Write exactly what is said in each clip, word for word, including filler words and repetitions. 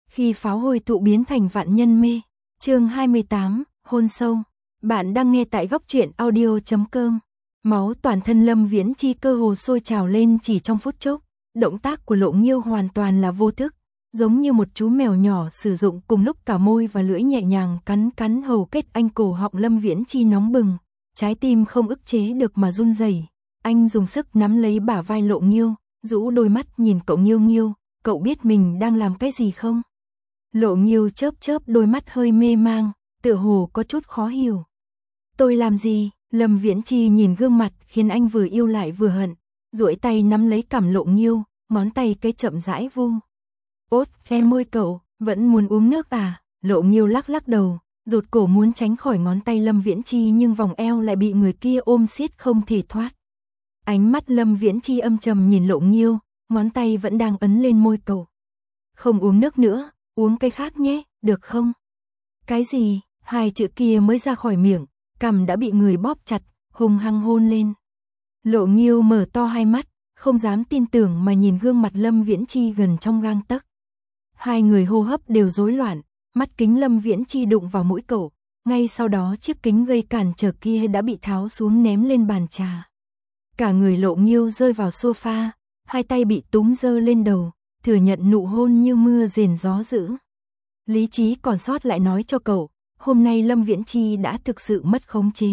Khi pháo hồi tụ biến thành vạn nhân mê. Chương hai mươi tám, hôn sâu. Bạn đang nghe tại góc truyện audio chấm com. Máu toàn thân Lâm Viễn Chi cơ hồ sôi trào lên chỉ trong phút chốc. Động tác của Lộ Nghiêu hoàn toàn là vô thức, giống như một chú mèo nhỏ sử dụng cùng lúc cả môi và lưỡi nhẹ nhàng cắn cắn hầu kết anh. Cổ họng Lâm Viễn Chi nóng bừng, trái tim không ức chế được mà run rẩy. Anh dùng sức nắm lấy bả vai Lộ Nghiêu, rũ đôi mắt nhìn cậu. Nghiêu Nghiêu, cậu biết mình đang làm cái gì không? Lộ Nghiêu chớp chớp đôi mắt hơi mê mang, tựa hồ có chút khó hiểu. Tôi làm gì? Lâm Viễn Chi nhìn gương mặt khiến anh vừa yêu lại vừa hận, duỗi tay nắm lấy cằm Lộ Nghiêu, ngón tay cái chậm rãi vu. Ốt, khe môi cậu, vẫn muốn uống nước à? Lộ Nghiêu lắc lắc đầu, rụt cổ muốn tránh khỏi ngón tay Lâm Viễn Chi nhưng vòng eo lại bị người kia ôm siết không thể thoát. Ánh mắt Lâm Viễn Chi âm trầm nhìn Lộ Nghiêu, ngón tay vẫn đang ấn lên môi cậu. Không uống nước nữa, uống cái khác nhé, được không? Cái gì? Hai chữ kia mới ra khỏi miệng, cằm đã bị người bóp chặt, hung hăng hôn lên. Lộ Nghiêu mở to hai mắt, không dám tin tưởng mà nhìn gương mặt Lâm Viễn Chi gần trong gang tấc. Hai người hô hấp đều rối loạn, mắt kính Lâm Viễn Chi đụng vào mũi cậu, ngay sau đó chiếc kính gây cản trở kia đã bị tháo xuống ném lên bàn trà. Cả người Lộ Nghiêu rơi vào sofa, hai tay bị túm giơ lên đầu, thừa nhận nụ hôn như mưa rền gió dữ. Lý trí còn sót lại nói cho cậu, hôm nay Lâm Viễn Chi đã thực sự mất khống chế.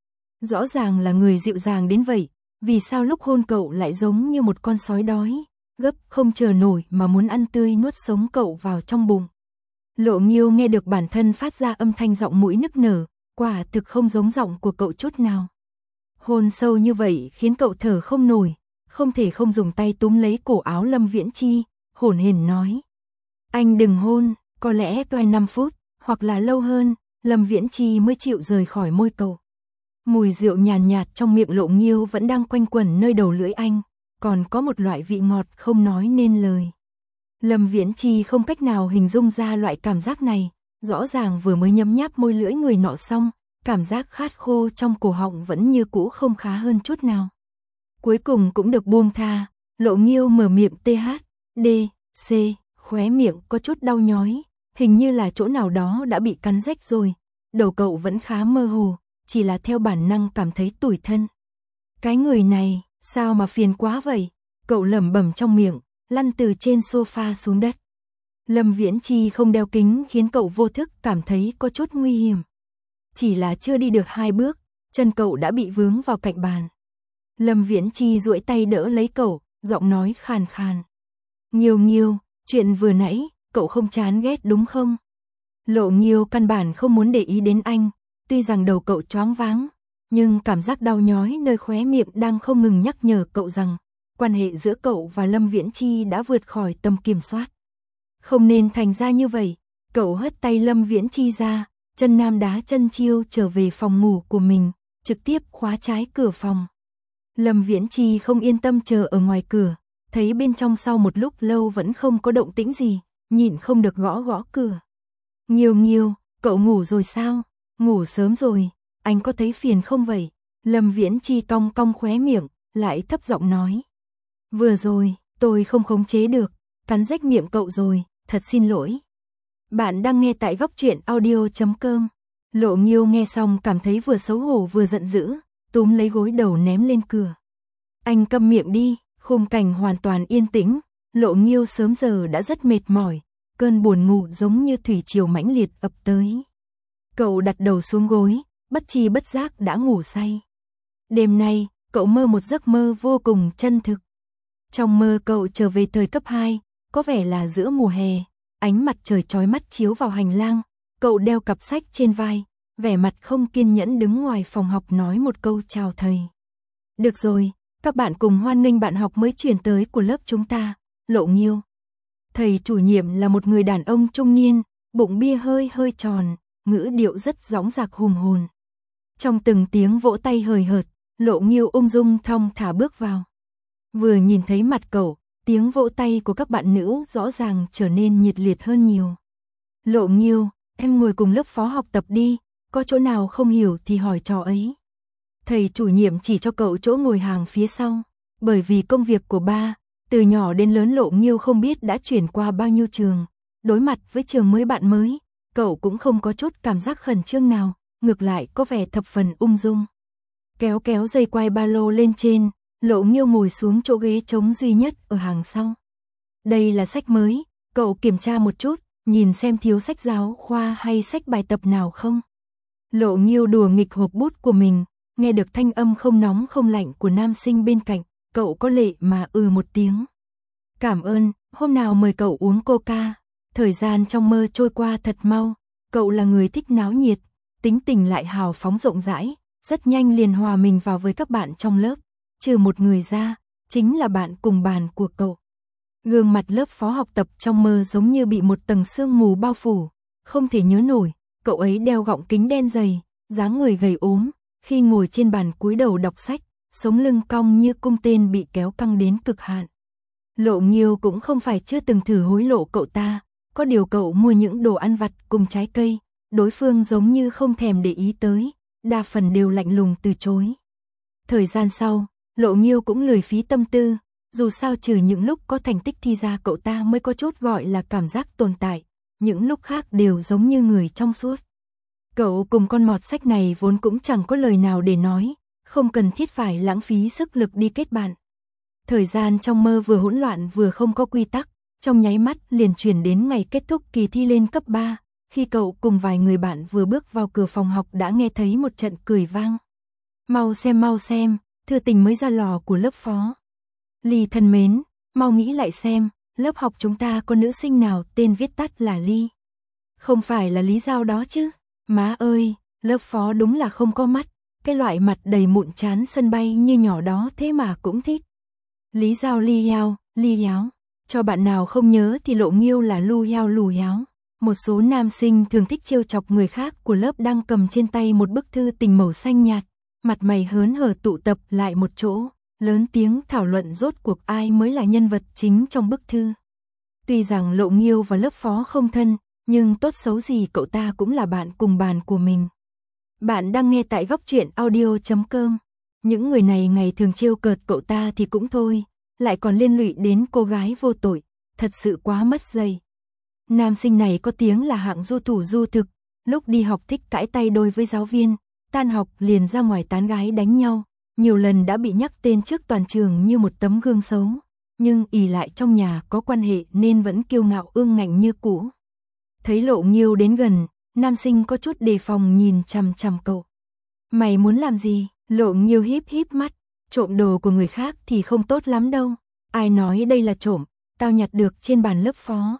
Rõ ràng là người dịu dàng đến vậy, vì sao lúc hôn cậu lại giống như một con sói đói, gấp không chờ nổi mà muốn ăn tươi nuốt sống cậu vào trong bụng. Lộ Nghiêu nghe được bản thân phát ra âm thanh giọng mũi nức nở, quả thực không giống giọng của cậu chút nào. Hôn sâu như vậy khiến cậu thở không nổi, không thể không dùng tay túm lấy cổ áo Lâm Viễn Chi, hổn hển nói. Anh đừng hôn, có lẽ vài năm phút, hoặc là lâu hơn, Lâm Viễn Chi mới chịu rời khỏi môi cậu. Mùi rượu nhàn nhạt, nhạt trong miệng Lộ Nghiêu vẫn đang quanh quẩn nơi đầu lưỡi anh, còn có một loại vị ngọt không nói nên lời. Lâm Viễn Chi không cách nào hình dung ra loại cảm giác này, rõ ràng vừa mới nhấm nháp môi lưỡi người nọ xong, cảm giác khát khô trong cổ họng vẫn như cũ không khá hơn chút nào. Cuối cùng cũng được buông tha, Lộ Nghiêu mở miệng tê hát, đê, xê, khóe miệng có chút đau nhói, hình như là chỗ nào đó đã bị cắn rách rồi. Đầu cậu vẫn khá mơ hồ, chỉ là theo bản năng cảm thấy tủi thân. Cái người này, sao mà phiền quá vậy? Cậu lẩm bẩm trong miệng, lăn từ trên sofa xuống đất. Lâm Viễn Chi không đeo kính khiến cậu vô thức cảm thấy có chút nguy hiểm. Chỉ là chưa đi được hai bước, chân cậu đã bị vướng vào cạnh bàn. Lâm Viễn Chi duỗi tay đỡ lấy cậu, giọng nói khàn khàn. Nghiêu Nghiêu, chuyện vừa nãy, cậu không chán ghét đúng không? Lộ Nghiêu căn bản không muốn để ý đến anh, tuy rằng đầu cậu choáng váng, nhưng cảm giác đau nhói nơi khóe miệng đang không ngừng nhắc nhở cậu rằng, quan hệ giữa cậu và Lâm Viễn Chi đã vượt khỏi tầm kiểm soát. Không nên thành ra như vậy, cậu hất tay Lâm Viễn Chi ra, chân nam đá chân chiêu trở về phòng ngủ của mình, trực tiếp khóa trái cửa phòng. Lâm Viễn Chi không yên tâm chờ ở ngoài cửa, thấy bên trong sau một lúc lâu vẫn không có động tĩnh gì, nhịn không được gõ gõ cửa. Nghiêu Nghiêu, cậu ngủ rồi sao? Ngủ sớm rồi, anh có thấy phiền không vậy? Lâm Viễn Chi cong cong khóe miệng, lại thấp giọng nói. Vừa rồi, tôi không khống chế được, cắn rách miệng cậu rồi, thật xin lỗi. Bạn đang nghe tại góc truyện audio chấm com. Lộ Nghiêu nghe xong cảm thấy vừa xấu hổ vừa giận dữ, túm lấy gối đầu ném lên cửa. Anh câm miệng đi. Khung cảnh hoàn toàn yên tĩnh, Lộ Nghiêu sớm giờ đã rất mệt mỏi, cơn buồn ngủ giống như thủy triều mãnh liệt ập tới. Cậu đặt đầu xuống gối, bất tri bất giác đã ngủ say. Đêm nay, cậu mơ một giấc mơ vô cùng chân thực. Trong mơ cậu trở về thời cấp hai, có vẻ là giữa mùa hè, ánh mặt trời chói mắt chiếu vào hành lang, cậu đeo cặp sách trên vai, vẻ mặt không kiên nhẫn đứng ngoài phòng học nói một câu chào thầy. Được rồi. Các bạn cùng hoan nghênh bạn học mới chuyển tới của lớp chúng ta, Lộ Nghiêu. Thầy chủ nhiệm là một người đàn ông trung niên, bụng bia hơi hơi tròn, ngữ điệu rất dõng dạc hùng hồn. Trong từng tiếng vỗ tay hời hợt, Lộ Nghiêu ung dung thong thả bước vào. Vừa nhìn thấy mặt cậu, tiếng vỗ tay của các bạn nữ rõ ràng trở nên nhiệt liệt hơn nhiều. Lộ Nghiêu, em ngồi cùng lớp phó học tập đi, có chỗ nào không hiểu thì hỏi trò ấy. Thầy chủ nhiệm chỉ cho cậu chỗ ngồi hàng phía sau, bởi vì công việc của ba, từ nhỏ đến lớn Lộ Nghiêu không biết đã chuyển qua bao nhiêu trường, Đối mặt với trường mới bạn mới, cậu cũng không có chút cảm giác khẩn trương nào, ngược lại có vẻ thập phần ung dung. Kéo kéo dây quai ba lô lên trên, Lộ Nghiêu ngồi xuống chỗ ghế trống duy nhất ở hàng sau. Đây là sách mới, cậu kiểm tra một chút, nhìn xem thiếu sách giáo khoa hay sách bài tập nào không. Lộ Nghiêu đùa nghịch hộp bút của mình, nghe được thanh âm không nóng không lạnh của nam sinh bên cạnh, cậu có lệ mà ừ một tiếng. Cảm ơn, hôm nào mời cậu uống coca. Thời gian trong mơ trôi qua thật mau, cậu là người thích náo nhiệt, tính tình lại hào phóng rộng rãi, rất nhanh liền hòa mình vào với các bạn trong lớp, trừ một người ra, chính là bạn cùng bàn của cậu. Gương mặt lớp phó học tập trong mơ giống như bị một tầng sương mù bao phủ, không thể nhớ nổi, cậu ấy đeo gọng kính đen dày, dáng người gầy ốm, khi ngồi trên bàn cúi đầu đọc sách, sống lưng cong như cung tên bị kéo căng đến cực hạn. Lộ Nghiêu cũng không phải chưa từng thử hối lộ cậu ta, có điều cậu mua những đồ ăn vặt cùng trái cây, đối phương giống như không thèm để ý tới, đa phần đều lạnh lùng từ chối. Thời gian sau, Lộ Nghiêu cũng lười phí tâm tư, dù sao trừ những lúc có thành tích thi ra cậu ta mới có chút gọi là cảm giác tồn tại, những lúc khác đều giống như người trong suốt. Cậu cùng con mọt sách này vốn cũng chẳng có lời nào để nói, không cần thiết phải lãng phí sức lực đi kết bạn. Thời gian trong mơ vừa hỗn loạn vừa không có quy tắc, trong nháy mắt liền chuyển đến ngày kết thúc kỳ thi lên cấp ba, khi cậu cùng vài người bạn vừa bước vào cửa phòng học đã nghe thấy một trận cười vang. Mau xem mau xem, thư tình mới ra lò của lớp phó. Ly thân mến, mau nghĩ lại xem, lớp học chúng ta có nữ sinh nào tên viết tắt là Ly. Không phải là Lý Giao đó chứ, má ơi, lớp phó đúng là không có mắt, cái loại mặt đầy mụn chán sân bay như nhỏ đó thế mà cũng thích. Lý Giao Ly Yao, Ly Yáo, cho bạn nào không nhớ thì Lộ Nghiêu là Lu Yao Lù Yáo. Một số nam sinh thường thích trêu chọc người khác của lớp đang cầm trên tay một bức thư tình màu xanh nhạt, mặt mày hớn hở tụ tập lại một chỗ, lớn tiếng thảo luận rốt cuộc ai mới là nhân vật chính trong bức thư. Tuy rằng Lộ Nghiêu và lớp phó không thân, nhưng tốt xấu gì cậu ta cũng là bạn cùng bàn của mình. Bạn đang nghe tại góc truyện audio chấm com. Những người này ngày thường trêu cợt cậu ta thì cũng thôi, lại còn liên lụy đến cô gái vô tội, thật sự quá mất dây. Nam sinh này có tiếng là hạng du thủ du thực, lúc đi học thích cãi tay đôi với giáo viên, tan học liền ra ngoài tán gái đánh nhau, nhiều lần đã bị nhắc tên trước toàn trường như một tấm gương xấu, nhưng ỷ lại trong nhà có quan hệ nên vẫn kiêu ngạo ương ngạnh như cũ. Thấy Lộ Nghiêu đến gần, nam sinh có chút đề phòng nhìn chằm chằm cậu. Mày muốn làm gì? Lộ Nghiêu híp híp mắt, trộm đồ của người khác thì không tốt lắm đâu. Ai nói đây là trộm, tao nhặt được trên bàn lớp phó.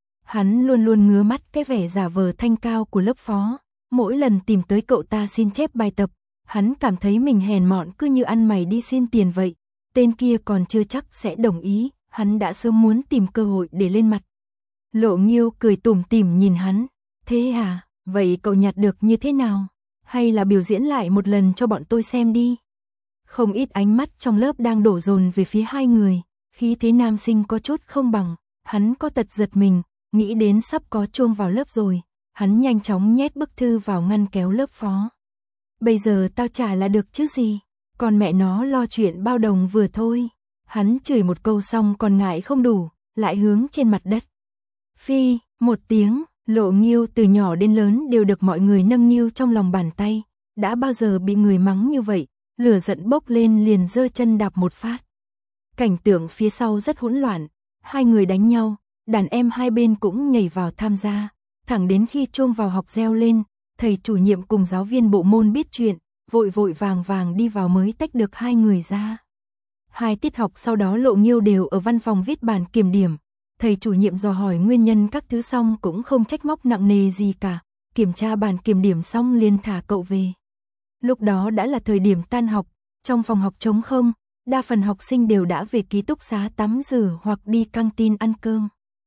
Hắn luôn luôn ngứa mắt cái vẻ giả vờ thanh cao của lớp phó, mỗi lần tìm tới cậu ta xin chép bài tập, hắn cảm thấy mình hèn mọn cứ như ăn mày đi xin tiền vậy. Tên kia còn chưa chắc sẽ đồng ý, hắn đã sớm muốn tìm cơ hội để lên mặt. Lộ Nghiêu cười tủm tỉm nhìn hắn, thế à, vậy cậu nhặt được như thế nào? Hay là biểu diễn lại một lần cho bọn tôi xem đi? Không ít ánh mắt trong lớp đang đổ dồn về phía hai người, khí thế nam sinh có chút không bằng, hắn có tật giật mình, nghĩ đến sắp có chuông vào lớp rồi, hắn nhanh chóng nhét bức thư vào ngăn kéo lớp phó. Bây giờ tao trả là được chứ gì, còn mẹ nó lo chuyện bao đồng vừa thôi. Hắn chửi một câu xong còn ngại không đủ, lại hướng trên mặt đất. Phi, một tiếng, Lộ Nghiêu từ nhỏ đến lớn đều được mọi người nâng niu trong lòng bàn tay, đã bao giờ bị người mắng như vậy, lửa giận bốc lên liền giơ chân đạp một phát. Cảnh tượng phía sau rất hỗn loạn, hai người đánh nhau, đàn em hai bên cũng nhảy vào tham gia, thẳng đến khi chuông vào học reo lên, thầy chủ nhiệm cùng giáo viên bộ môn biết chuyện, vội vội vàng vàng đi vào mới tách được hai người ra. Hai tiết học sau đó Lộ Nghiêu đều ở văn phòng viết bản kiểm điểm, thầy chủ nhiệm dò hỏi nguyên nhân các thứ xong cũng không trách móc nặng nề gì cả, kiểm tra bản kiểm điểm xong liền thả cậu về. Lúc đó đã là thời điểm tan học, trong phòng học trống không, đa phần học sinh đều đã về ký túc xá tắm rửa hoặc đi căng tin ăn cơm.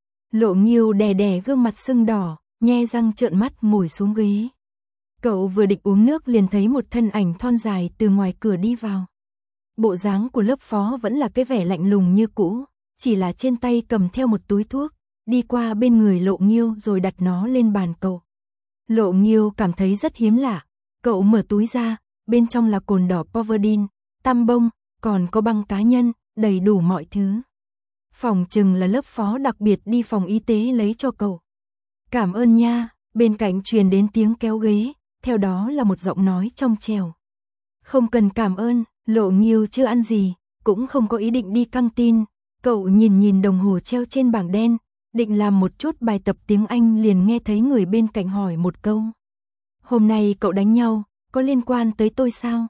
Lộ Nghiêu đè đè gương mặt sưng đỏ, nhe răng trợn mắt ngồi xuống ghế. Cậu vừa định uống nước liền thấy một thân ảnh thon dài từ ngoài cửa đi vào. Bộ dáng của lớp phó vẫn là cái vẻ lạnh lùng như cũ, chỉ là trên tay cầm theo một túi thuốc, đi qua bên người Lộ Nghiêu rồi đặt nó lên bàn cậu. Lộ Nghiêu cảm thấy rất hiếm lạ, cậu mở túi ra, bên trong là cồn đỏ Povidin, tăm bông, còn có băng cá nhân, đầy đủ mọi thứ. Phòng chừng là lớp phó đặc biệt đi phòng y tế lấy cho cậu. Cảm ơn nha, bên cạnh truyền đến tiếng kéo ghế, theo đó là một giọng nói trong trẻo. Không cần cảm ơn, Lộ Nghiêu chưa ăn gì, cũng không có ý định đi căng tin. Cậu nhìn nhìn đồng hồ treo trên bảng đen, định làm một chút bài tập tiếng Anh liền nghe thấy người bên cạnh hỏi một câu. Hôm nay cậu đánh nhau, có liên quan tới tôi sao?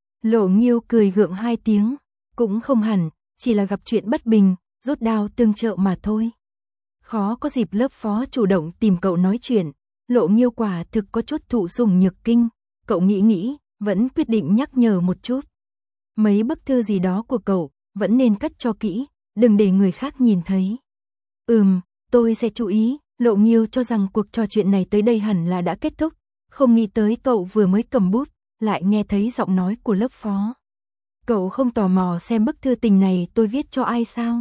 Lộ Nghiêu cười gượng hai tiếng, cũng không hẳn, chỉ là gặp chuyện bất bình, rút đao tương trợ mà thôi. Khó có dịp lớp phó chủ động tìm cậu nói chuyện, Lộ Nghiêu quả thực có chút thụ sủng nhược kinh, cậu nghĩ nghĩ, vẫn quyết định nhắc nhở một chút. Mấy bức thư gì đó của cậu, vẫn nên cất cho kỹ, đừng để người khác nhìn thấy. Ừm, tôi sẽ chú ý, Lộ Nghiêu cho rằng cuộc trò chuyện này tới đây hẳn là đã kết thúc, không nghĩ tới cậu vừa mới cầm bút, lại nghe thấy giọng nói của lớp phó. Cậu không tò mò xem bức thư tình này tôi viết cho ai sao?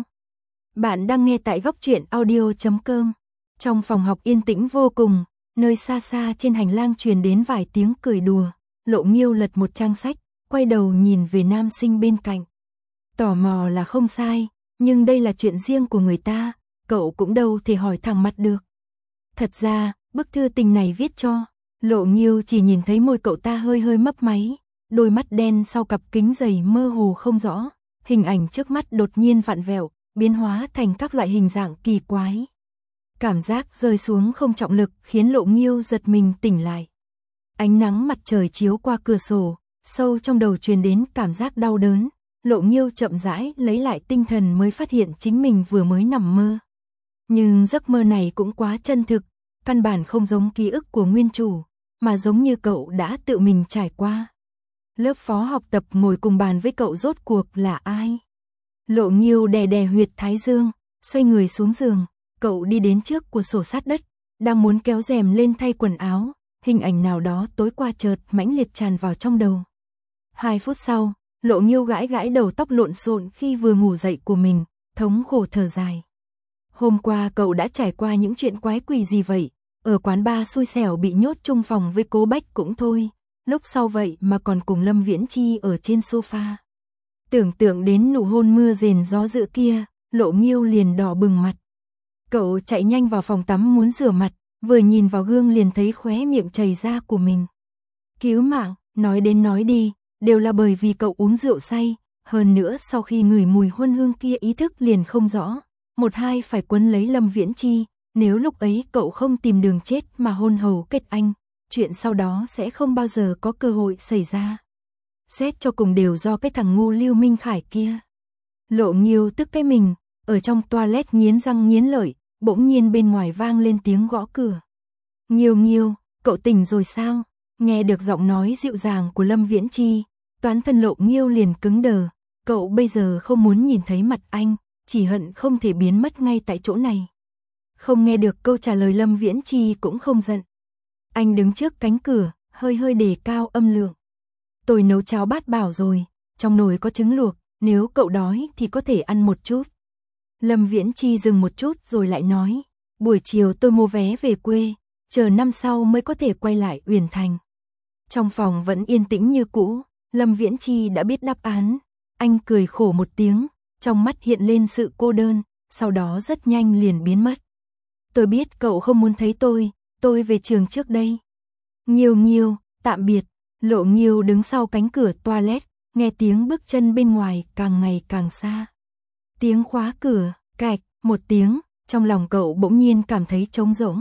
Bạn đang nghe tại góc truyện audio chấm com. Trong phòng học yên tĩnh vô cùng, nơi xa xa trên hành lang truyền đến vài tiếng cười đùa. Lộ Nghiêu lật một trang sách, quay đầu nhìn về nam sinh bên cạnh. Tò mò là không sai, nhưng đây là chuyện riêng của người ta, cậu cũng đâu thể hỏi thẳng mặt được. Thật ra, bức thư tình này viết cho, Lộ Nghiêu chỉ nhìn thấy môi cậu ta hơi hơi mấp máy, đôi mắt đen sau cặp kính dày mơ hồ không rõ, hình ảnh trước mắt đột nhiên vặn vẹo, biến hóa thành các loại hình dạng kỳ quái. Cảm giác rơi xuống không trọng lực khiến Lộ Nghiêu giật mình tỉnh lại. Ánh nắng mặt trời chiếu qua cửa sổ, sâu trong đầu truyền đến cảm giác đau đớn. Lộ Nghiêu chậm rãi lấy lại tinh thần mới phát hiện chính mình vừa mới nằm mơ. Nhưng giấc mơ này cũng quá chân thực, căn bản không giống ký ức của nguyên chủ, mà giống như cậu đã tự mình trải qua. Lớp phó học tập ngồi cùng bàn với cậu rốt cuộc là ai? Lộ Nghiêu đè đè huyệt thái dương, xoay người xuống giường, cậu đi đến trước của sổ sát đất, đang muốn kéo rèm lên thay quần áo, hình ảnh nào đó tối qua chợt mãnh liệt tràn vào trong đầu. Hai phút sau, Lộ Nghiêu gãi gãi đầu tóc lộn xộn khi vừa ngủ dậy của mình, thống khổ thở dài. Hôm qua cậu đã trải qua những chuyện quái quỷ gì vậy? Ở quán bar xui xẻo bị nhốt chung phòng với Cố Bách cũng thôi, lúc sau vậy mà còn cùng Lâm Viễn Chi ở trên sofa. Tưởng tượng đến nụ hôn mưa rền gió dữ kia, Lộ Nghiêu liền đỏ bừng mặt. Cậu chạy nhanh vào phòng tắm muốn rửa mặt, vừa nhìn vào gương liền thấy khóe miệng chảy ra của mình. Cứu mạng, nói đến nói đi, đều là bởi vì cậu uống rượu say, hơn nữa sau khi ngửi mùi hôn hương kia ý thức liền không rõ, một hai phải quấn lấy Lâm Viễn Chi, nếu lúc ấy cậu không tìm đường chết mà hôn hầu kết anh, chuyện sau đó sẽ không bao giờ có cơ hội xảy ra. Xét cho cùng đều do cái thằng ngu Lưu Minh Khải kia. Lộ Nghiêu tức cái mình, ở trong toilet nghiến răng nghiến lợi, bỗng nhiên bên ngoài vang lên tiếng gõ cửa. Nghiêu Nghiêu, cậu tỉnh rồi sao? Nghe được giọng nói dịu dàng của Lâm Viễn Chi, toàn thân Lộ Nghiêu liền cứng đờ, cậu bây giờ không muốn nhìn thấy mặt anh, chỉ hận không thể biến mất ngay tại chỗ này. Không nghe được câu trả lời Lâm Viễn Chi cũng không giận. Anh đứng trước cánh cửa, hơi hơi đề cao âm lượng. Tôi nấu cháo bát bảo rồi, trong nồi có trứng luộc, nếu cậu đói thì có thể ăn một chút. Lâm Viễn Chi dừng một chút rồi lại nói, buổi chiều tôi mua vé về quê, chờ năm sau mới có thể quay lại Uyển Thành. Trong phòng vẫn yên tĩnh như cũ, Lâm Viễn Chi đã biết đáp án, anh cười khổ một tiếng, trong mắt hiện lên sự cô đơn, sau đó rất nhanh liền biến mất. Tôi biết cậu không muốn thấy tôi, tôi về trường trước đây. Nghiêu Nghiêu, tạm biệt. Lộ Nghiêu đứng sau cánh cửa toilet, nghe tiếng bước chân bên ngoài càng ngày càng xa. Tiếng khóa cửa, cạch, một tiếng, trong lòng cậu bỗng nhiên cảm thấy trống rỗng.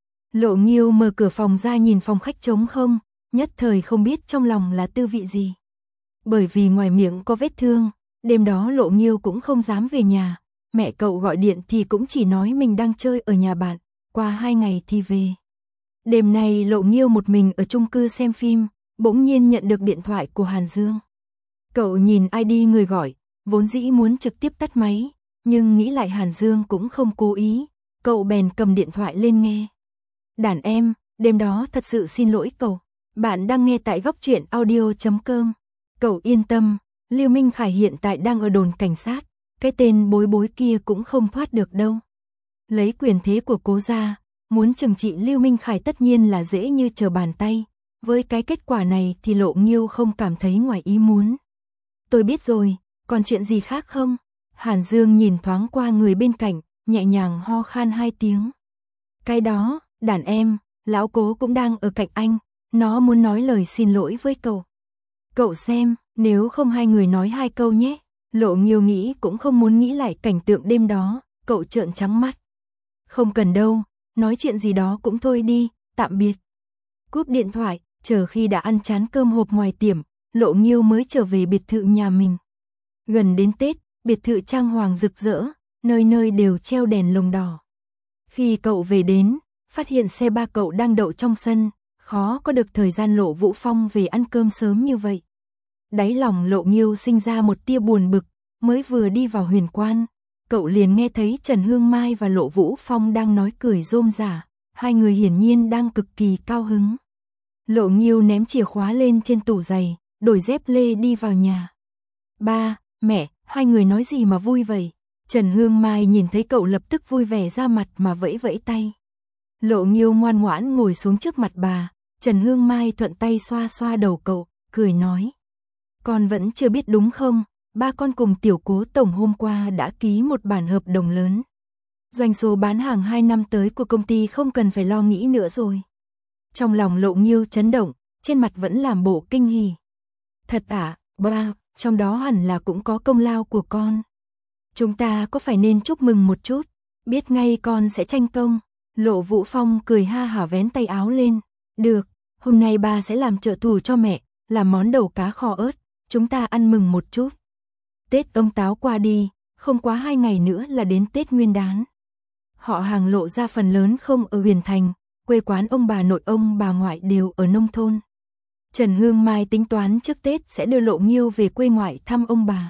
Lộ Nghiêu mở cửa phòng ra nhìn phòng khách trống không, nhất thời không biết trong lòng là tư vị gì. Bởi vì ngoài miệng có vết thương, đêm đó Lộ Nghiêu cũng không dám về nhà, mẹ cậu gọi điện thì cũng chỉ nói mình đang chơi ở nhà bạn, qua hai ngày thì về. Đêm nay Lộ Nghiêu một mình ở chung cư xem phim, bỗng nhiên nhận được điện thoại của Hàn Dương. Cậu nhìn i đê người gọi, vốn dĩ muốn trực tiếp tắt máy, nhưng nghĩ lại Hàn Dương cũng không cố ý, cậu bèn cầm điện thoại lên nghe. Đàn em, đêm đó thật sự xin lỗi cậu, bạn đang nghe tại góc truyện audio chấm com. Cậu yên tâm, Lưu Minh Khải hiện tại đang ở đồn cảnh sát, cái tên bối bối kia cũng không thoát được đâu. Lấy quyền thế của Cố gia, muốn trừng trị Lưu Minh Khải tất nhiên là dễ như trở bàn tay. Với cái kết quả này thì Lộ Nghiêu không cảm thấy ngoài ý muốn. Tôi biết rồi, còn chuyện gì khác không? Hàn Dương nhìn thoáng qua người bên cạnh, nhẹ nhàng ho khan hai tiếng. Cái đó, đàn em, lão Cố cũng đang ở cạnh anh, nó muốn nói lời xin lỗi với cậu. Cậu xem, nếu không hai người nói hai câu nhé. Lộ Nghiêu nghĩ cũng không muốn nghĩ lại cảnh tượng đêm đó, cậu trợn trắng mắt. Không cần đâu, nói chuyện gì đó cũng thôi đi, tạm biệt. Cúp điện thoại, chờ khi đã ăn chán cơm hộp ngoài tiệm, Lộ Nghiêu mới trở về biệt thự nhà mình. Gần đến Tết, biệt thự trang hoàng rực rỡ, nơi nơi đều treo đèn lồng đỏ. Khi cậu về đến, phát hiện xe ba cậu đang đậu trong sân, khó có được thời gian Lộ Vũ Phong về ăn cơm sớm như vậy. Đáy lòng Lộ Nghiêu sinh ra một tia buồn bực, mới vừa đi vào Huyền Quan, cậu liền nghe thấy Trần Hương Mai và Lộ Vũ Phong đang nói cười rôm rả, hai người hiển nhiên đang cực kỳ cao hứng. Lộ Nghiêu ném chìa khóa lên trên tủ giày, đổi dép lê đi vào nhà. Ba, mẹ, hai người nói gì mà vui vậy? Trần Hương Mai nhìn thấy cậu lập tức vui vẻ ra mặt mà vẫy vẫy tay. Lộ Nghiêu ngoan ngoãn ngồi xuống trước mặt bà, Trần Hương Mai thuận tay xoa xoa đầu cậu, cười nói. Con vẫn chưa biết đúng không, ba con cùng tiểu Cố tổng hôm qua đã ký một bản hợp đồng lớn. Doanh số bán hàng hai năm tới của công ty không cần phải lo nghĩ nữa rồi. Trong lòng Lộ Nghiêu chấn động, trên mặt vẫn làm bộ kinh hỉ. Thật à, ba, trong đó hẳn là cũng có công lao của con. Chúng ta có phải nên chúc mừng một chút, biết ngay con sẽ tranh công. Lộ Vũ Phong cười ha hả vén tay áo lên. Được, hôm nay ba sẽ làm trợ thủ cho mẹ, làm món đầu cá kho ớt, chúng ta ăn mừng một chút. Tết ông Táo qua đi, không quá hai ngày nữa là đến Tết Nguyên đán. Họ hàng Lộ ra phần lớn không ở Huyền Thành, quê quán ông bà nội ông bà ngoại đều ở nông thôn. Trần Hương Mai tính toán trước Tết sẽ đưa Lộ Nghiêu về quê ngoại thăm ông bà.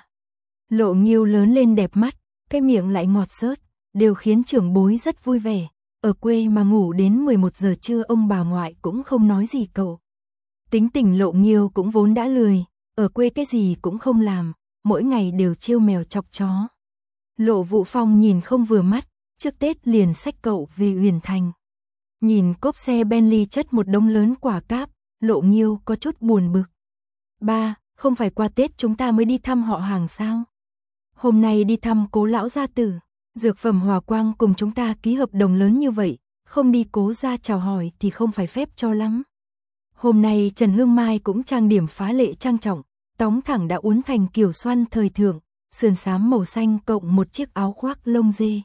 Lộ Nghiêu lớn lên đẹp mắt, cái miệng lại ngọt xớt, đều khiến trưởng bối rất vui vẻ. Ở quê mà ngủ đến mười một giờ trưa ông bà ngoại cũng không nói gì cậu. Tính tình Lộ Nghiêu cũng vốn đã lười, ở quê cái gì cũng không làm, mỗi ngày đều trêu mèo chọc chó. Lộ Vũ Phong nhìn không vừa mắt, trước Tết liền xách cậu về Huyền Thành. Nhìn cốp xe Bentley chất một đống lớn quả cáp, Lộ Nghiêu có chút buồn bực. Ba, không phải qua Tết chúng ta mới đi thăm họ hàng sao? Hôm nay đi thăm Cố lão gia tử, Dược phẩm Hòa Quang cùng chúng ta ký hợp đồng lớn như vậy, không đi Cố gia chào hỏi thì không phải phép cho lắm. Hôm nay Trần Hương Mai cũng trang điểm phá lệ trang trọng, tóng thẳng đã uốn thành kiểu xoăn thời thượng, sườn xám màu xanh cộng một chiếc áo khoác lông dê.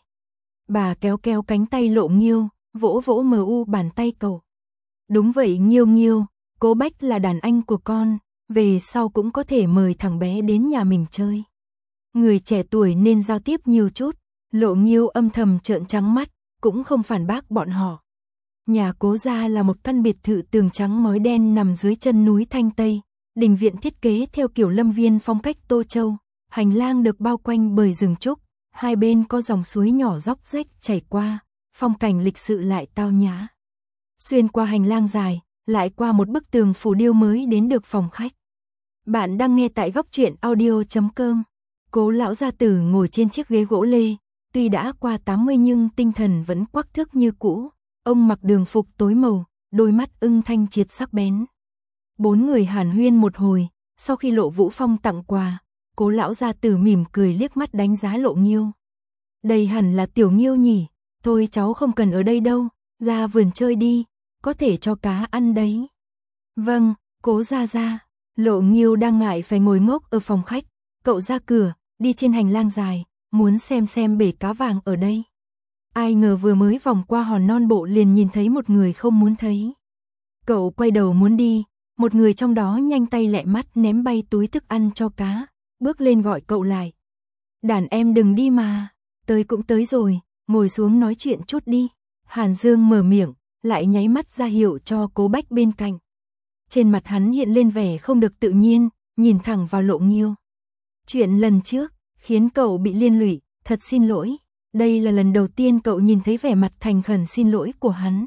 Bà kéo kéo cánh tay Lộ Nghiêu, vỗ vỗ mờ u bàn tay cậu. Đúng vậy Nghiêu Nghiêu, Cố Bách là đàn anh của con, về sau cũng có thể mời thằng bé đến nhà mình chơi. Người trẻ tuổi nên giao tiếp nhiều chút. Lộ Nghiêu âm thầm trợn trắng mắt, cũng không phản bác bọn họ. Nhà Cố gia là một căn biệt thự tường trắng ngói đen nằm dưới chân núi Thanh Tây, đình viện thiết kế theo kiểu lâm viên phong cách Tô Châu, hành lang được bao quanh bởi rừng trúc, hai bên có dòng suối nhỏ róc rách chảy qua, phong cảnh lịch sự lại tao nhã. Xuyên qua hành lang dài, lại qua một bức tường phủ điêu mới đến được phòng khách. Bạn đang nghe tại góc truyện audio chấm com. Cố lão gia tử ngồi trên chiếc ghế gỗ lê, tuy đã qua tám mươi nhưng tinh thần vẫn quắc thước như cũ. Ông mặc đường phục tối màu, đôi mắt ưng thanh triệt sắc bén. Bốn người hàn huyên một hồi, sau khi Lộ Vũ Phong tặng quà, Cố lão gia tử mỉm cười liếc mắt đánh giá Lộ Nghiêu. Đây hẳn là tiểu Nghiêu nhỉ, thôi cháu không cần ở đây đâu, ra vườn chơi đi, có thể cho cá ăn đấy. Vâng, Cố gia gia. Lộ Nghiêu đang ngại phải ngồi ngốc ở phòng khách, cậu ra cửa, đi trên hành lang dài, muốn xem xem bể cá vàng ở đây. Ai ngờ vừa mới vòng qua hòn non bộ liền nhìn thấy một người không muốn thấy. Cậu quay đầu muốn đi, một người trong đó nhanh tay lẹ mắt ném bay túi thức ăn cho cá, bước lên gọi cậu lại. Đàn em đừng đi mà, tới cũng tới rồi, ngồi xuống nói chuyện chút đi. Hàn Dương mở miệng, lại nháy mắt ra hiệu cho Cố Bách bên cạnh. Trên mặt hắn hiện lên vẻ không được tự nhiên, nhìn thẳng vào Lộ Nghiêu. Chuyện lần trước, khiến cậu bị liên lụy, thật xin lỗi. Đây là lần đầu tiên cậu nhìn thấy vẻ mặt thành khẩn xin lỗi của hắn.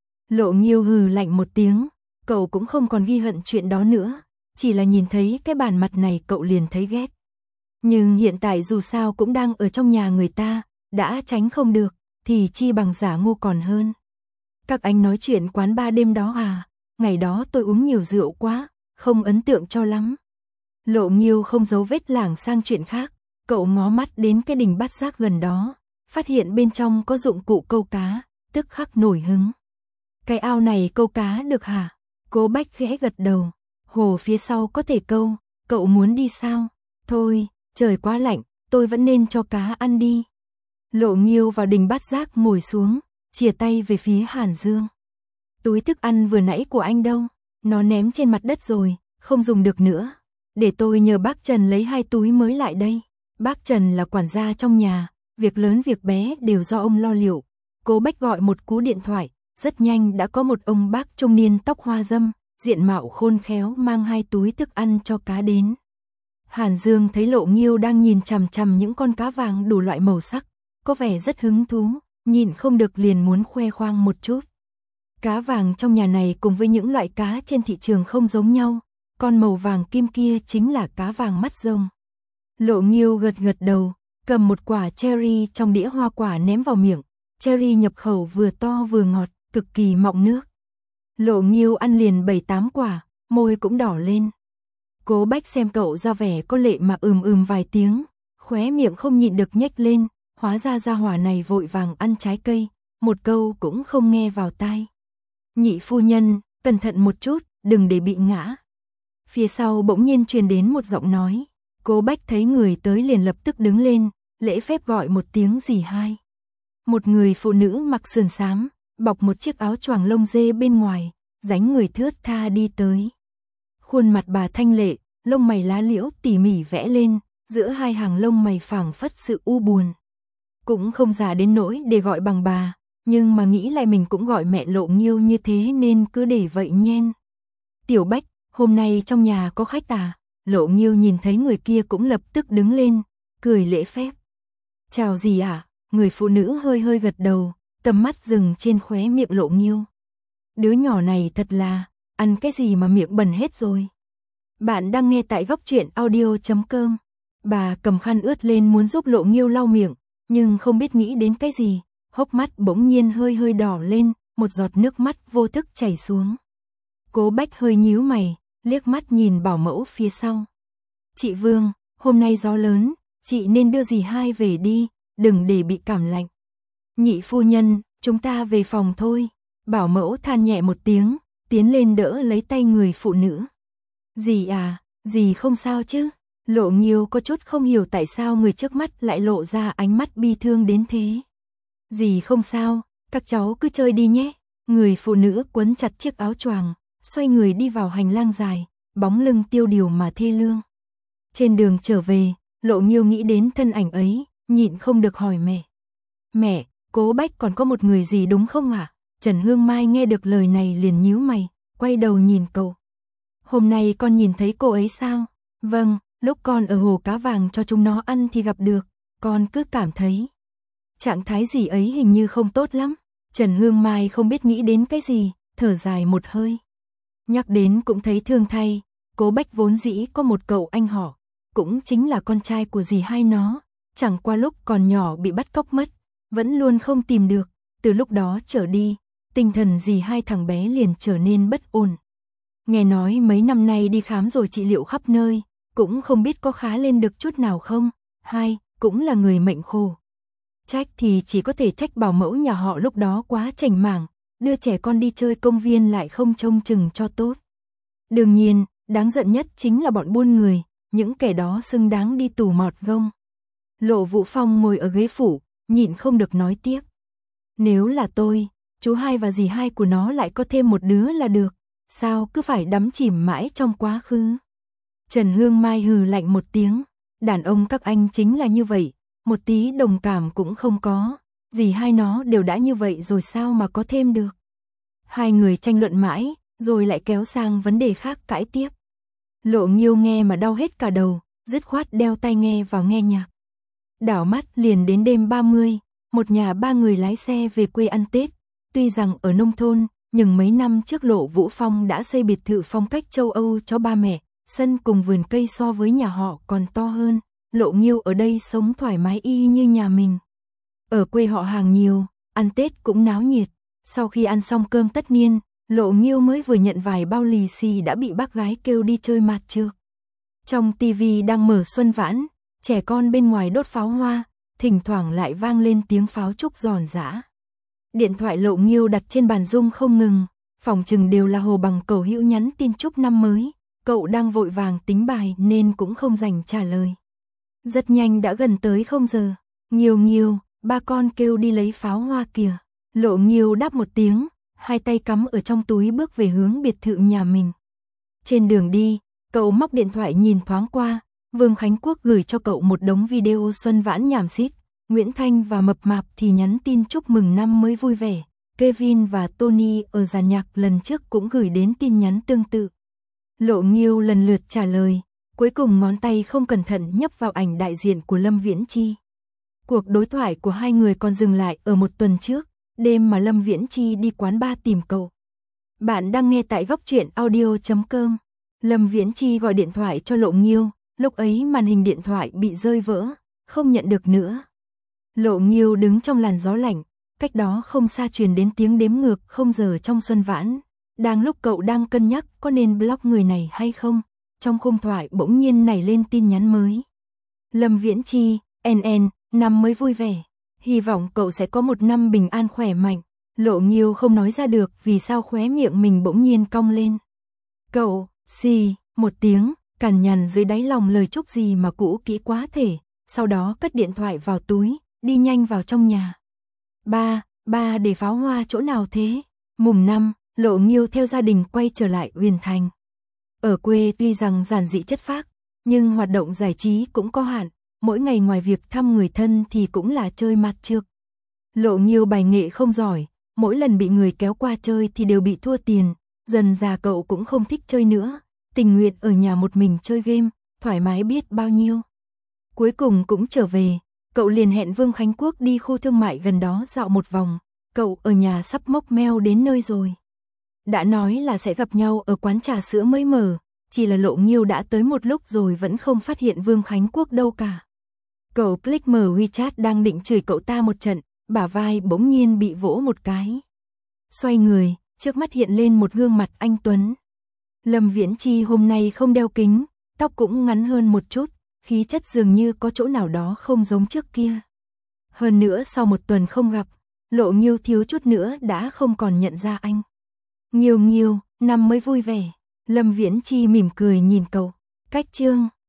Lộ Nghiêu hừ lạnh một tiếng, cậu cũng không còn ghi hận chuyện đó nữa, chỉ là nhìn thấy cái bản mặt này cậu liền thấy ghét. Nhưng hiện tại dù sao cũng đang ở trong nhà người ta, đã tránh không được, thì chi bằng giả ngu còn hơn. Các anh nói chuyện quán ba đêm đó à, ngày đó tôi uống nhiều rượu quá, không ấn tượng cho lắm. Lộ Nghiêu không giấu vết lảng sang chuyện khác, cậu ngó mắt đến cái đình bát giác gần đó, phát hiện bên trong có dụng cụ câu cá, tức khắc nổi hứng. Cái ao này câu cá được hả? Cố Bách khẽ gật đầu. Hồ phía sau có thể câu, cậu muốn đi sao? Thôi, trời quá lạnh, tôi vẫn nên cho cá ăn đi. Lộ Nghiêu vào đình bát giác ngồi xuống, chìa tay về phía Hàn Dương. Túi thức ăn vừa nãy của anh đâu? Nó ném trên mặt đất rồi, không dùng được nữa. Để tôi nhờ bác Trần lấy hai túi mới lại đây. Bác Trần là quản gia trong nhà, việc lớn việc bé đều do ông lo liệu. Cố Bách gọi một cú điện thoại, rất nhanh đã có một ông bác trung niên tóc hoa râm, diện mạo khôn khéo mang hai túi thức ăn cho cá đến. Hàn Dương thấy Lộ Nghiêu đang nhìn chằm chằm những con cá vàng đủ loại màu sắc, có vẻ rất hứng thú, nhìn không được liền muốn khoe khoang một chút. Cá vàng trong nhà này cùng với những loại cá trên thị trường không giống nhau, con màu vàng kim kia chính là cá vàng mắt rồng. Lộ Nghiêu gật gật đầu, cầm một quả cherry trong đĩa hoa quả ném vào miệng, cherry nhập khẩu vừa to vừa ngọt, cực kỳ mọng nước. Lộ Nghiêu ăn liền bảy tám quả, môi cũng đỏ lên. Cố Bách xem cậu ra vẻ có lệ mà ừm ừm vài tiếng, khóe miệng không nhịn được nhếch lên, hóa ra gia hỏa này vội vàng ăn trái cây, một câu cũng không nghe vào tai. Nhị phu nhân, cẩn thận một chút, đừng để bị ngã. Phía sau bỗng nhiên truyền đến một giọng nói. Cố Bách thấy người tới liền lập tức đứng lên, lễ phép gọi một tiếng dì hai. Một người phụ nữ mặc sườn xám, bọc một chiếc áo choàng lông dê bên ngoài, dáng người thướt tha đi tới. Khuôn mặt bà thanh lệ, lông mày lá liễu tỉ mỉ vẽ lên, giữa hai hàng lông mày phảng phất sự u buồn. Cũng không già đến nỗi để gọi bằng bà, nhưng mà nghĩ lại mình cũng gọi mẹ Lộ Nghiêu như thế nên cứ để vậy nhen. Tiểu Bách, hôm nay trong nhà có khách à? Lộ Nghiêu nhìn thấy người kia cũng lập tức đứng lên, cười lễ phép. Chào gì ạ? À? Người phụ nữ hơi hơi gật đầu, tầm mắt dừng trên khóe miệng Lộ Nghiêu. Đứa nhỏ này thật là, ăn cái gì mà miệng bẩn hết rồi. Bạn đang nghe tại góc truyện audio chấm com. Bà cầm khăn ướt lên muốn giúp Lộ Nghiêu lau miệng, nhưng không biết nghĩ đến cái gì, hốc mắt bỗng nhiên hơi hơi đỏ lên, một giọt nước mắt vô thức chảy xuống. Cố Bách hơi nhíu mày, liếc mắt nhìn bảo mẫu phía sau. Chị Vương, hôm nay gió lớn, chị nên đưa dì hai về đi, đừng để bị cảm lạnh. Nhị phu nhân, chúng ta về phòng thôi. Bảo mẫu than nhẹ một tiếng, tiến lên đỡ lấy tay người phụ nữ. Dì à, dì không sao chứ? Lộ Nghiêu có chút không hiểu tại sao người trước mắt lại lộ ra ánh mắt bi thương đến thế. Dì không sao, các cháu cứ chơi đi nhé. Người phụ nữ quấn chặt chiếc áo choàng, xoay người đi vào hành lang dài, bóng lưng tiêu điều mà thê lương. Trên đường trở về, Lộ Nghiêu nghĩ đến thân ảnh ấy, nhịn không được hỏi mẹ. Mẹ, Cố Bách còn có một người gì đúng không ạ? À? Trần Hương Mai nghe được lời này liền nhíu mày, quay đầu nhìn cậu. Hôm nay con nhìn thấy cô ấy sao? Vâng, lúc con ở hồ cá vàng cho chúng nó ăn thì gặp được, con cứ cảm thấy trạng thái gì ấy hình như không tốt lắm. Trần Hương Mai không biết nghĩ đến cái gì, thở dài một hơi. Nhắc đến cũng thấy thương thay, Cố Bách vốn dĩ có một cậu anh họ, cũng chính là con trai của dì hai nó, chẳng qua lúc còn nhỏ bị bắt cóc mất, vẫn luôn không tìm được, từ lúc đó trở đi, tinh thần dì hai thằng bé liền trở nên bất ổn. Nghe nói mấy năm nay đi khám rồi trị liệu khắp nơi, cũng không biết có khá lên được chút nào không, hai, cũng là người mệnh khổ. Trách thì chỉ có thể trách bảo mẫu nhà họ lúc đó quá chảnh mảng, đưa trẻ con đi chơi công viên lại không trông chừng cho tốt. Đương nhiên, đáng giận nhất chính là bọn buôn người, những kẻ đó xứng đáng đi tù mọt gông. Lộ Vũ Phong ngồi ở ghế phủ, nhịn không được nói tiếp. Nếu là tôi, chú hai và dì hai của nó lại có thêm một đứa là được, sao cứ phải đắm chìm mãi trong quá khứ. Trần Hương Mai hừ lạnh một tiếng, đàn ông các anh chính là như vậy, một tí đồng cảm cũng không có, dì hai nó đều đã như vậy rồi sao mà có thêm được. Hai người tranh luận mãi, rồi lại kéo sang vấn đề khác cãi tiếp. Lộ Nghiêu nghe mà đau hết cả đầu, dứt khoát đeo tai nghe vào nghe nhạc. Đảo mắt liền đến đêm ba mươi, một nhà ba người lái xe về quê ăn Tết, tuy rằng ở nông thôn, nhưng mấy năm trước Lộ Vũ Phong đã xây biệt thự phong cách châu Âu cho ba mẹ, sân cùng vườn cây so với nhà họ còn to hơn, Lộ Nghiêu ở đây sống thoải mái y như nhà mình. Ở quê họ hàng nhiều, ăn Tết cũng náo nhiệt, sau khi ăn xong cơm tất niên, Lộ Nghiêu mới vừa nhận vài bao lì xì đã bị bác gái kêu đi chơi mạt trược. Trong tivi đang mở Xuân Vãn, trẻ con bên ngoài đốt pháo hoa, thỉnh thoảng lại vang lên tiếng pháo trúc giòn giã. Điện thoại Lộ Nghiêu đặt trên bàn rung không ngừng, phỏng chừng đều là Hồ Bằng Cẩu hữu nhắn tin chúc năm mới, cậu đang vội vàng tính bài nên cũng không dành trả lời. Rất nhanh đã gần tới không giờ, Nghiêu Nghiêu, ba con kêu đi lấy pháo hoa kìa. Lộ Nghiêu đáp một tiếng, hai tay cắm ở trong túi bước về hướng biệt thự nhà mình. Trên đường đi, cậu móc điện thoại nhìn thoáng qua, Vương Khánh Quốc gửi cho cậu một đống video Xuân Vãn nhảm xít, Nguyễn Thanh và Mập Mạp thì nhắn tin chúc mừng năm mới vui vẻ, Kevin và Tony ở dàn nhạc lần trước cũng gửi đến tin nhắn tương tự. Lộ Nghiêu lần lượt trả lời, cuối cùng ngón tay không cẩn thận nhấp vào ảnh đại diện của Lâm Viễn Chi. Cuộc đối thoại của hai người còn dừng lại ở một tuần trước, đêm mà Lâm Viễn Chi đi quán bar tìm cậu. Bạn đang nghe tại góc truyện audio chấm com. Lâm Viễn Chi gọi điện thoại cho Lộ Nghiêu, lúc ấy màn hình điện thoại bị rơi vỡ, không nhận được nữa. Lộ Nghiêu đứng trong làn gió lạnh, cách đó không xa truyền đến tiếng đếm ngược không giờ trong Xuân Vãn. Đang lúc cậu đang cân nhắc có nên block người này hay không, trong khung thoại bỗng nhiên nảy lên tin nhắn mới. Lâm Viễn Chi, en en, năm mới vui vẻ. Hy vọng cậu sẽ có một năm bình an khỏe mạnh. Lộ Nghiêu không nói ra được vì sao khóe miệng mình bỗng nhiên cong lên. Cậu, xì, một tiếng, cằn nhằn dưới đáy lòng lời chúc gì mà cũ kỹ quá thể, sau đó cất điện thoại vào túi, đi nhanh vào trong nhà. Ba, ba để pháo hoa chỗ nào thế? Mùng năm, Lộ Nghiêu theo gia đình quay trở lại Uyển Thành. Ở quê tuy rằng giản dị chất phác, nhưng hoạt động giải trí cũng có hạn, mỗi ngày ngoài việc thăm người thân thì cũng là chơi mặt trược. Lộ Nghiêu bài nghệ không giỏi, mỗi lần bị người kéo qua chơi thì đều bị thua tiền, dần già cậu cũng không thích chơi nữa, tình nguyện ở nhà một mình chơi game, thoải mái biết bao nhiêu. Cuối cùng cũng trở về, cậu liền hẹn Vương Khánh Quốc đi khu thương mại gần đó dạo một vòng, cậu ở nhà sắp mốc meo đến nơi rồi. Đã nói là sẽ gặp nhau ở quán trà sữa mới mở, chỉ là Lộ Nghiêu đã tới một lúc rồi vẫn không phát hiện Vương Khánh Quốc đâu cả. Cậu click mở WeChat đang định chửi cậu ta một trận, bả vai bỗng nhiên bị vỗ một cái. Xoay người, trước mắt hiện lên một gương mặt anh tuấn. Lâm Viễn Chi hôm nay không đeo kính, tóc cũng ngắn hơn một chút, khí chất dường như có chỗ nào đó không giống trước kia. Hơn nữa sau một tuần không gặp, Lộ Nghiêu thiếu chút nữa đã không còn nhận ra anh. Nghiêu Nghiêu, năm mới vui vẻ. Lâm Viễn Chi mỉm cười nhìn cậu. Cách chương